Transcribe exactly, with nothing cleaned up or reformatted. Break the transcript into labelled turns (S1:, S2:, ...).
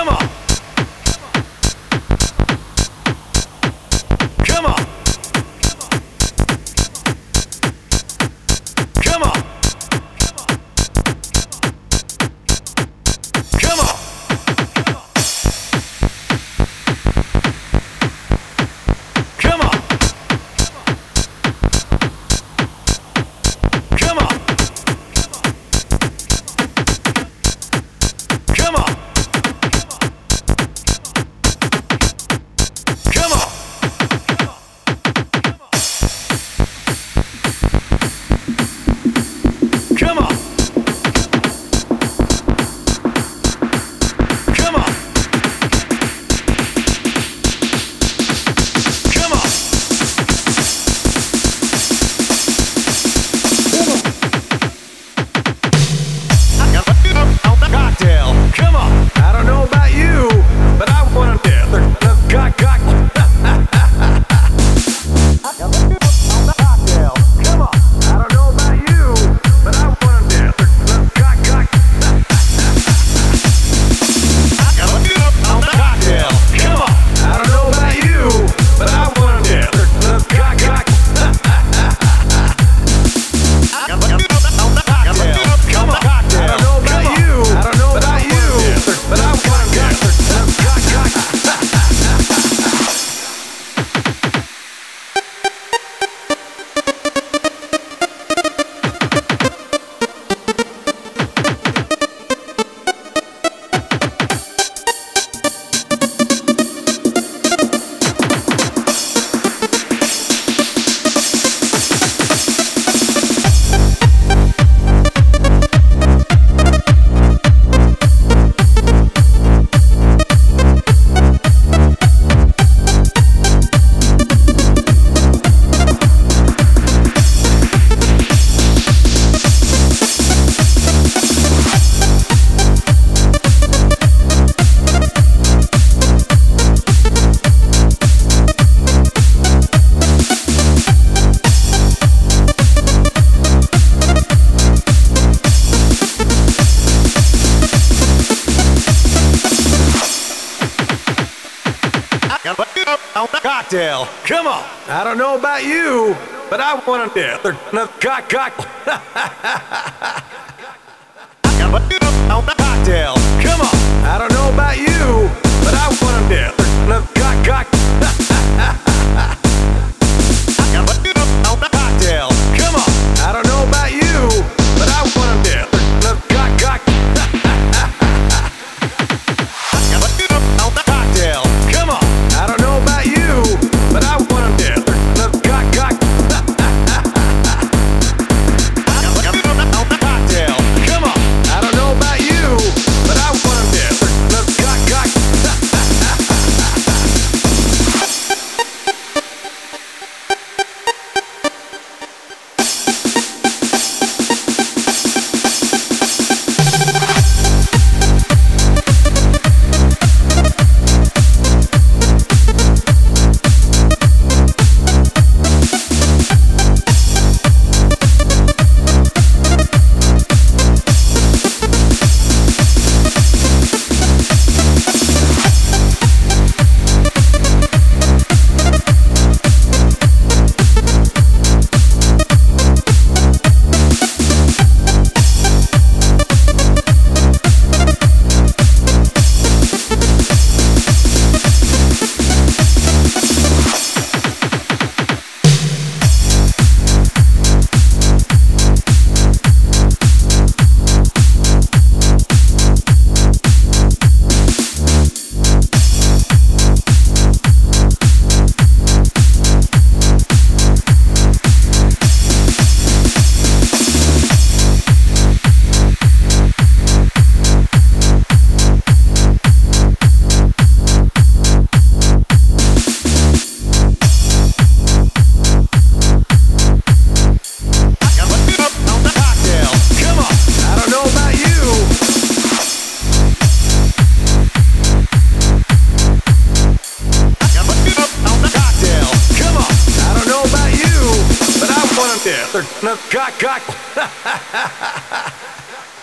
S1: Cocktail. Come on. I don't know about you, but I want another cock cock. Cocktail. Come on. I don't know about you, but I want another cock cock. Cocktail. Come on. I don't know about you, but I want another cock cock. Cocktail. Come on. I don't know about you, but I want another cock cock. Cocktail. Come on. I don't know about you, but I want another cock cock. Cock cock.